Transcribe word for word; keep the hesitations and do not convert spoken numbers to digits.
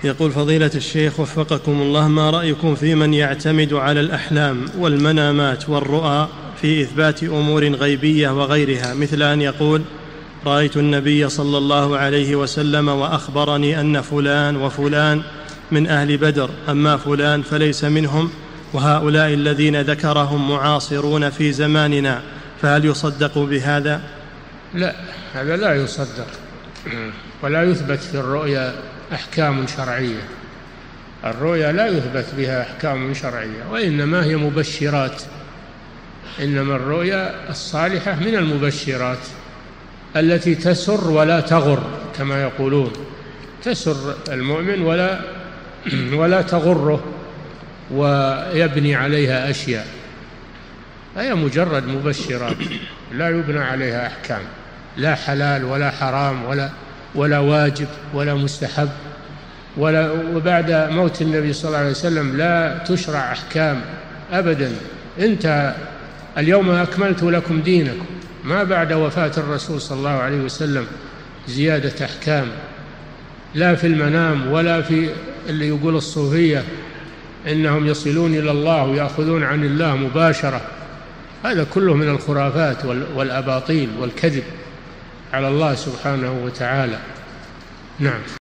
يقول فضيلة الشيخ وفقكم الله، ما رأيكم في من يعتمد على الأحلام والمنامات والرؤى في إثبات أمور غيبية وغيرها، مثل أن يقول رأيت النبي صلى الله عليه وسلم وأخبرني أن فلان وفلان من أهل بدر، أما فلان فليس منهم، وهؤلاء الذين ذكرهم معاصرون في زماننا، فهل يصدق بهذا؟ لا، هذا لا يصدق، ولا يثبت في الرؤيا أحكام شرعية. الرؤيا لا يثبت بها أحكام شرعية، وإنما هي مبشرات. إنما الرؤيا الصالحة من المبشرات التي تسر ولا تغر، كما يقولون، تسر المؤمن ولا ولا تغره ويبني عليها أشياء، هي مجرد مبشرات لا يبنى عليها أحكام، لا حلال ولا حرام ولا ولا واجب ولا مستحب، ولا وبعد موت النبي صلى الله عليه وسلم لا تشرع أحكام أبدا. انت اليوم أكملت لكم دينكم، ما بعد وفاة الرسول صلى الله عليه وسلم زيادة أحكام، لا في المنام ولا في اللي يقول الصوفية إنهم يصلون إلى الله ويأخذون عن الله مباشرة. هذا كله من الخرافات والأباطيل والكذب على الله سبحانه وتعالى. نعم.